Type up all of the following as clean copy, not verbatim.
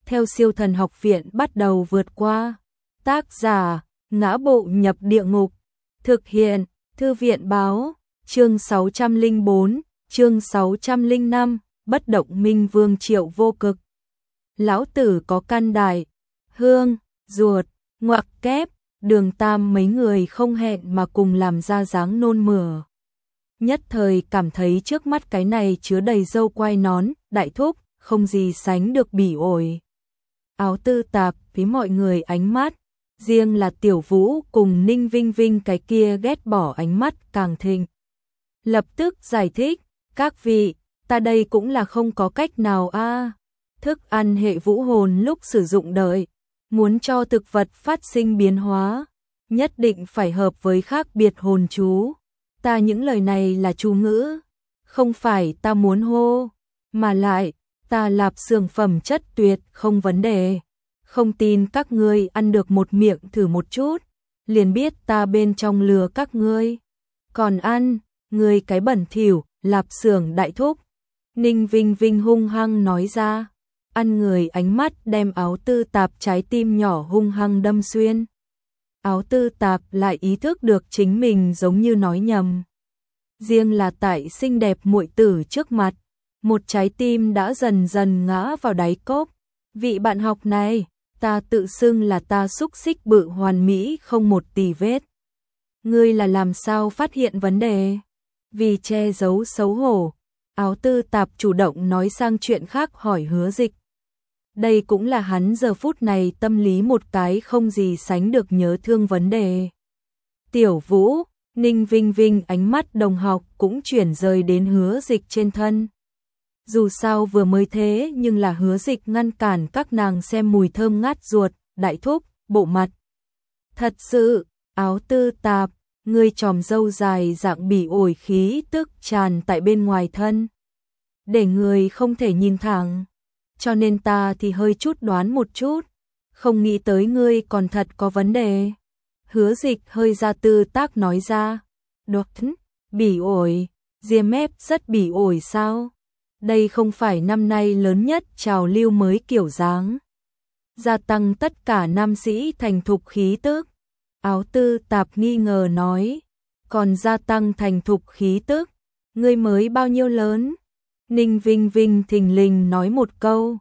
theo Siêu Thần Học Viện bắt đầu vượt qua. Tác giả: Ngã Bộ Nhập Địa Ngục. Thực hiện: Thư viện báo. Chương 604, chương 605, Bất Động Minh Vương Triệu Vô Cực. Lão tử có căn đại, hương, ruột, ngoặc kép, Đường Tam mấy người không hẹn mà cùng làm ra dáng nôn mửa. Nhất thời cảm thấy trước mắt cái này chứa đầy râu quai nón, đại thúc, không gì sánh được bỉ ổi. Áo Tư Tạp với mọi người ánh mắt, riêng là Tiểu Vũ cùng Ninh Vinh Vinh cái kia ghét bỏ ánh mắt càng thịnh. Lập tức giải thích, các vị, ta đây cũng là không có cách nào a. Thức ăn hệ vũ hồn lúc sử dụng đợi, muốn cho thực vật phát sinh biến hóa, nhất định phải hợp với khác biệt hồn chú. Ta những lời này là chú ngữ, không phải ta muốn hô, mà lại, ta lạp xưởng phẩm chất tuyệt không vấn đề. Không tin các ngươi ăn được một miệng thử một chút, liền biết ta bên trong lừa các ngươi. Còn ăn, ngươi cái bẩn thỉu, lạp xưởng đại thúc. Ninh Vinh Vinh hung hăng nói ra, ăn người ánh mắt đem Áo Tư Tạp trái tim nhỏ hung hăng đâm xuyên. Áo Tư Tạp lại ý thức được chính mình giống như nói nhầm. Riêng là tại xinh đẹp muội tử trước mặt, một trái tim đã dần dần ngã vào đáy cốc. Vị bạn học này, ta tự xưng là ta xúc xích bự hoàn mỹ không một tì vết. Ngươi là làm sao phát hiện vấn đề? Vì che giấu xấu hổ, Áo Tư Tạp chủ động nói sang chuyện khác hỏi Hứa Dịch. Đây cũng là hắn giờ phút này tâm lý một cái không gì sánh được nhớ thương vấn đề. Tiểu Vũ, Ninh Vinh Vinh ánh mắt đồng học cũng chuyển rời đến Hứa Dịch trên thân. Dù sao vừa mới thế nhưng là Hứa Dịch ngăn cản các nàng xem mùi thơm ngát ruột, đại thúc, bộ mặt. Thật sự, Áo Tư Tạp, ngươi tròm râu dài dạng bỉ ổi khí tức tràn tại bên ngoài thân. Để người không thể nhìn thẳng. Cho nên ta thì hơi chút đoán một chút. Không nghĩ tới ngươi còn thật có vấn đề. Hứa Dịch hơi ra tư tác nói ra. Đột, bỉ ổi, ria mép rất bỉ ổi sao? Đây không phải năm nay lớn nhất trào lưu mới kiểu dáng. Gia tăng tất cả nam sĩ thành thục khí tức. Áo Tư Tạp nghi ngờ nói. Còn gia tăng thành thục khí tức, ngươi mới bao nhiêu lớn? Ninh Vinh Vinh thình lình nói một câu.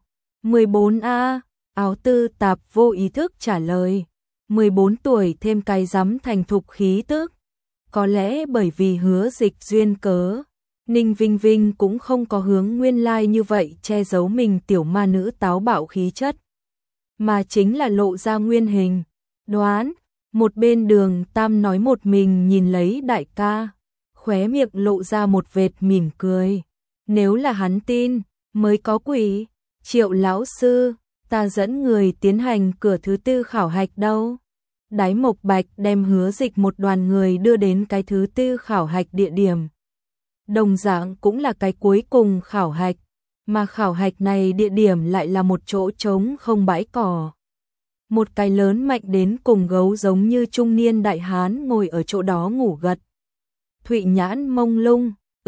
14A, Áo Tư Tạp vô ý thức trả lời. 14 tuổi thêm cái rắm thành thục khí tức. Có lẽ bởi vì Hứa Dịch duyên cớ, Ninh Vinh Vinh cũng không có hướng nguyên lai như vậy che giấu mình tiểu ma nữ táo bạo khí chất. Mà chính là lộ ra nguyên hình. Đoán, một bên Đường Tam nói một mình nhìn lấy đại ca, khóe miệng lộ ra một vệt mỉm cười. Nếu là hắn tin, mới có quỷ. Triệu lão sư, ta dẫn người tiến hành cửa thứ tư khảo hạch đâu. Đái Mộc Bạch đem Hứa Dịch một đoàn người đưa đến cái thứ tư khảo hạch địa điểm. Đồng dạng cũng là cái cuối cùng khảo hạch, mà khảo hạch này địa điểm lại là một chỗ trống không bãi cỏ. Một cái lớn mạnh đến cùng gấu giống như trung niên đại hán ngồi ở chỗ đó ngủ gật. Thụy nhãn mông lung,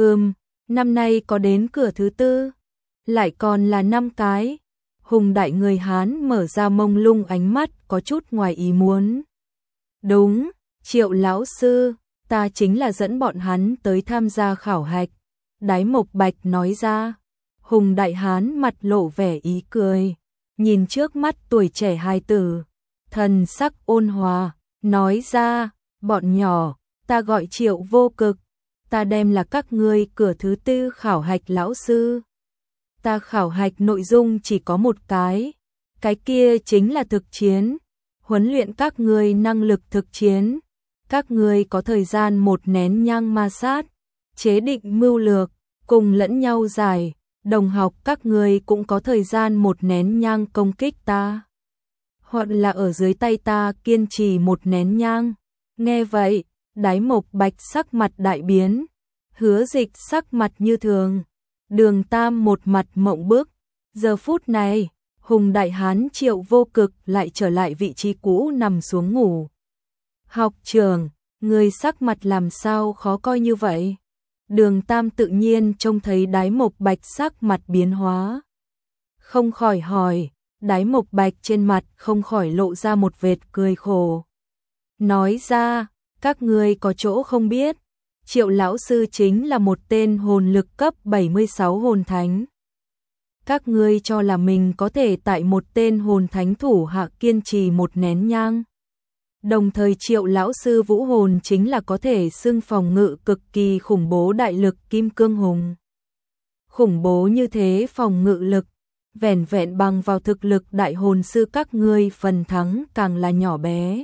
năm nay có đến cửa thứ tư, lại còn là 5 cái. Hùng đại người Hán mở ra mông lung ánh mắt có chút ngoài ý muốn. Đúng, Triệu lão sư, ta chính là dẫn bọn hắn tới tham gia khảo hạch. Đái Mộc Bạch nói ra. Hùng đại Hán mặt lộ vẻ ý cười, nhìn trước mắt tuổi trẻ hài tử, thần sắc ôn hòa, nói ra, bọn nhỏ, ta gọi Triệu Vô Cực, ta đem là các ngươi cửa thứ tư khảo hạch lão sư. Ta khảo hạch nội dung chỉ có một cái kia chính là thực chiến, huấn luyện các ngươi năng lực thực chiến. Các ngươi có thời gian một nén nhang ma sát, chế định mưu lược, cùng lẫn nhau giải. Đồng học các ngươi cũng có thời gian một nén nhang công kích ta, hoặc là ở dưới tay ta kiên trì một nén nhang. Nghe vậy, Đái Mộc Bạch sắc mặt đại biến, Hứa Dịch sắc mặt như thường, Đường Tam một mặt mộng bức. Giờ phút này, Hùng đại hán Triệu Vô Cực lại trở lại vị trí cũ nằm xuống ngủ. Học trưởng, người sắc mặt làm sao khó coi như vậy? Đường Tam tự nhiên trông thấy Đái Mộc Bạch sắc mặt biến hóa, không khỏi hỏi, Đái Mộc Bạch trên mặt không khỏi lộ ra một vệt cười khổ. Nói ra, các ngươi có chỗ không biết, Triệu lão sư chính là một tên hồn lực cấp 76 hồn thánh. Các ngươi cho là mình có thể tại một tên hồn thánh thủ hạ kiên trì một nén nhang. Đồng thời Triệu lão sư vũ hồn chính là có thể xưng phòng ngự cực kỳ khủng bố đại lực kim cương hùng. Khủng bố như thế phòng ngự lực, vẻn vẹn bằng vào thực lực đại hồn sư các ngươi phần thắng càng là nhỏ bé.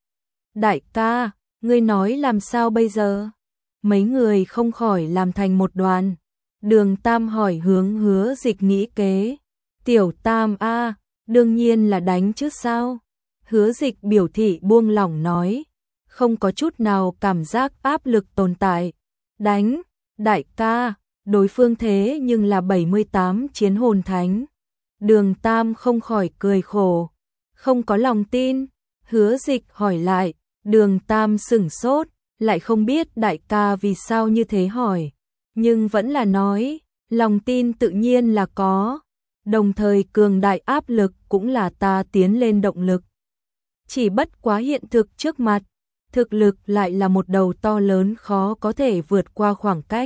Đại ca, ngươi nói làm sao bây giờ? Mấy người không khỏi làm thành một đoàn. Đường Tam hỏi hướng Hứa Dịch nghĩ kế. Tiểu Tam a, đương nhiên là đánh chứ sao? Hứa Dịch biểu thị buông lỏng nói, không có chút nào cảm giác áp lực tồn tại. Đánh, đại ca, đối phương thế nhưng là 78 chiến hồn thánh. Đường Tam không khỏi cười khổ, không có lòng tin. Hứa Dịch hỏi lại, Đường Tam sửng sốt, lại không biết đại ca vì sao như thế hỏi, nhưng vẫn là nói, lòng tin tự nhiên là có, đồng thời cường đại áp lực cũng là ta tiến lên động lực. Chỉ bất quá hiện thực trước mặt, thực lực lại là một đầu to lớn khó có thể vượt qua khoảng cách.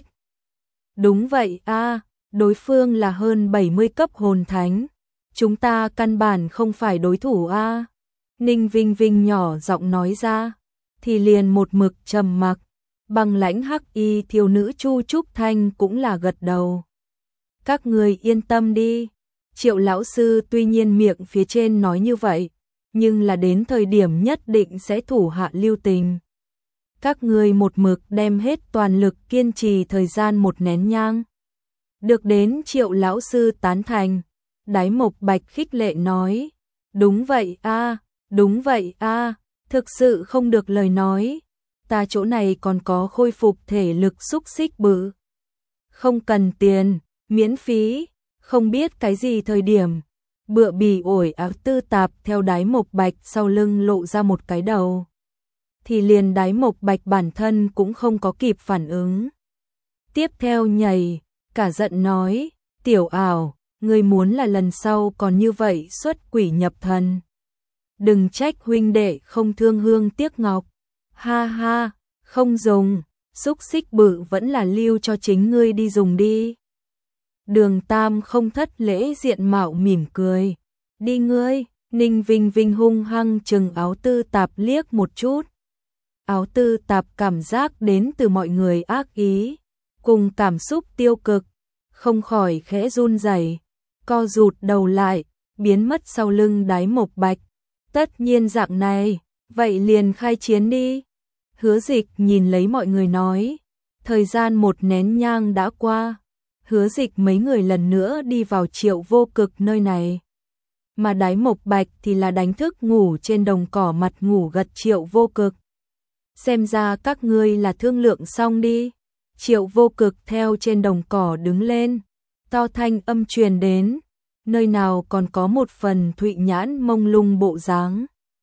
Đúng vậy a, đối phương là hơn 70 cấp hồn thánh, chúng ta căn bản không phải đối thủ a. Ninh Vinh Vinh nhỏ giọng nói ra, thì liền một mực trầm mặc. Băng lãnh hắc y thiếu nữ Chu Trúc Thanh cũng là gật đầu. Các người yên tâm đi, Triệu lão sư tuy nhiên miệng phía trên nói như vậy, nhưng là đến thời điểm nhất định sẽ thủ hạ lưu tình. Các người một mực đem hết toàn lực kiên trì thời gian một nén nhang. Được đến Triệu lão sư tán thành, Đái Mộc Bạch khích lệ nói, đúng vậy a, đúng vậy a, thực sự không được lời nói. Ta chỗ này còn có khôi phục thể lực xúc xích bự. Không cần tiền, miễn phí, không biết cái gì thời điểm. Bựa bì ổi áo tư tạp theo Đái Mộc Bạch sau lưng lộ ra một cái đầu. Thì liền Đái Mộc Bạch bản thân cũng không có kịp phản ứng. Tiếp theo nhảy, cả giận nói, tiểu ảo, ngươi muốn là lần sau còn như vậy xuất quỷ nhập thần. Đừng trách huynh đệ không thương hương tiếc ngọc. Ha ha, không dùng, xúc xích bự vẫn là lưu cho chính ngươi đi dùng đi. Đường Tam không thất lễ diện mạo mỉm cười. Đi ngươi, Ninh Vinh Vinh hung hăng chừng áo tư tạp liếc một chút. Áo tư tạp cảm giác đến từ mọi người ác ý, cùng cảm xúc tiêu cực, không khỏi khẽ run rẩy, co rụt đầu lại, biến mất sau lưng Đái Mộc Bạch. Tất nhiên dạng này, vậy liền khai chiến đi. Hứa Dịch nhìn lấy mọi người nói, thời gian một nén nhang đã qua, Hứa Dịch mấy người lần nữa đi vào Triệu Vô Cực nơi này. Mà Đái Mộc Bạch thì là đánh thức ngủ trên đồng cỏ mặt ngủ gật Triệu Vô Cực. Xem ra các ngươi là thương lượng xong đi. Triệu Vô Cực theo trên đồng cỏ đứng lên, to thanh âm truyền đến, nơi nào còn có một phần thụy nhãn mông lung bộ dáng.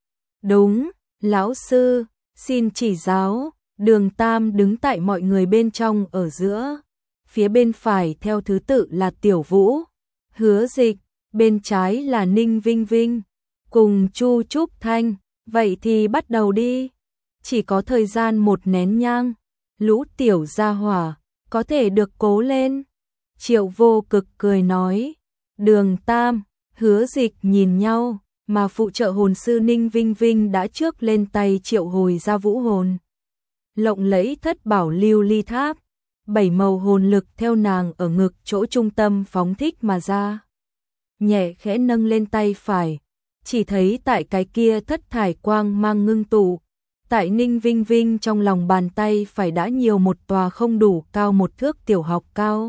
Đúng, lão sư, xin chỉ giáo. Đường Tam đứng tại mọi người bên trong ở giữa, phía bên phải theo thứ tự là Tiểu Vũ, Hứa Dịch, bên trái là Ninh Vinh Vinh, cùng Chu Trúc Thanh. Vậy thì bắt đầu đi. Chỉ có thời gian một nén nhang, lũ tiểu gia hỏa, có thể được cố lên. Triệu Vô Cực cười nói. Đường Tam, Hứa Dịch nhìn nhau, mà phụ trợ hồn sư Ninh Vinh Vinh đã trước lên tay triệu hồi ra vũ hồn. Lộng lẫy thất bảo lưu ly tháp, 7 màu hồn lực theo nàng ở ngực chỗ trung tâm phóng thích mà ra. Nhẹ khẽ nâng lên tay phải, chỉ thấy tại cái kia thất thải quang mang ngưng tụ, tại Ninh Vinh Vinh trong lòng bàn tay phải đã nhiều một tòa không đủ cao một thước tiểu học cao.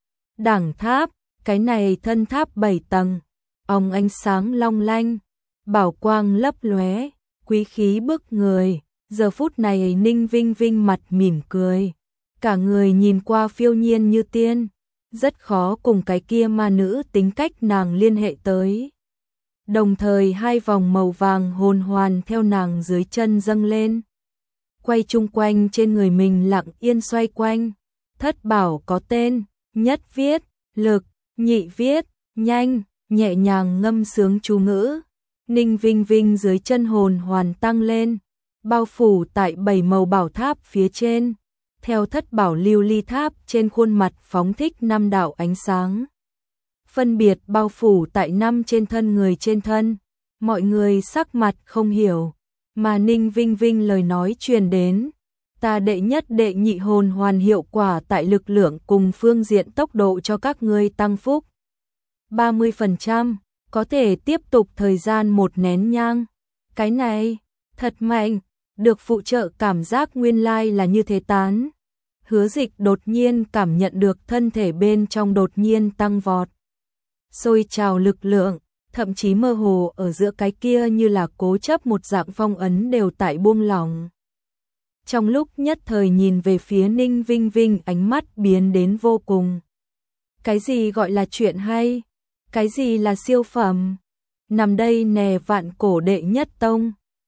Đẳng tháp, cái này thân tháp 7 tầng, óng ánh sáng long lanh, bảo quang lấp lóe, quý khí bức người. Giờ phút này Ninh Vinh Vinh mặt mỉm cười, cả người nhìn qua phiêu nhiên như tiên, rất khó cùng cái kia ma nữ tính cách nàng liên hệ tới. Đồng thời hai vòng màu vàng hồn hoàn theo nàng dưới chân dâng lên, quay chung quanh trên người mình lặng yên xoay quanh. Thất bảo có tên, nhất viết, lực, nhị viết, nhanh, nhẹ nhàng ngâm sướng chú ngữ. Ninh Vinh Vinh dưới chân hồn hoàn tăng lên, bao phủ tại 7 màu bảo tháp phía trên. Theo thất bảo lưu ly tháp trên khuôn mặt phóng thích 5 đạo ánh sáng. Phân biệt bao phủ tại 5 trên thân người trên thân. Mọi người sắc mặt không hiểu, mà Ninh Vinh Vinh lời nói truyền đến. Ta đệ nhất đệ nhị hồn hoàn hiệu quả tại lực lượng cùng phương diện tốc độ cho các ngươi tăng phúc 30%, có thể tiếp tục thời gian 1 nén nhang. Cái này, thật mạnh, được phụ trợ cảm giác nguyên lai là như thế tán. Hứa Dịch đột nhiên cảm nhận được thân thể bên trong đột nhiên tăng vọt. Sôi trào lực lượng, thậm chí mơ hồ ở giữa cái kia như là cố chấp một dạng phong ấn đều tại buông lỏng. Trong lúc nhất thời nhìn về phía Ninh Vinh Vinh ánh mắt biến đến vô cùng. Cái gì gọi là chuyện hay? Cái gì là siêu phẩm? Nằm đây nè vạn cổ đệ nhất tông.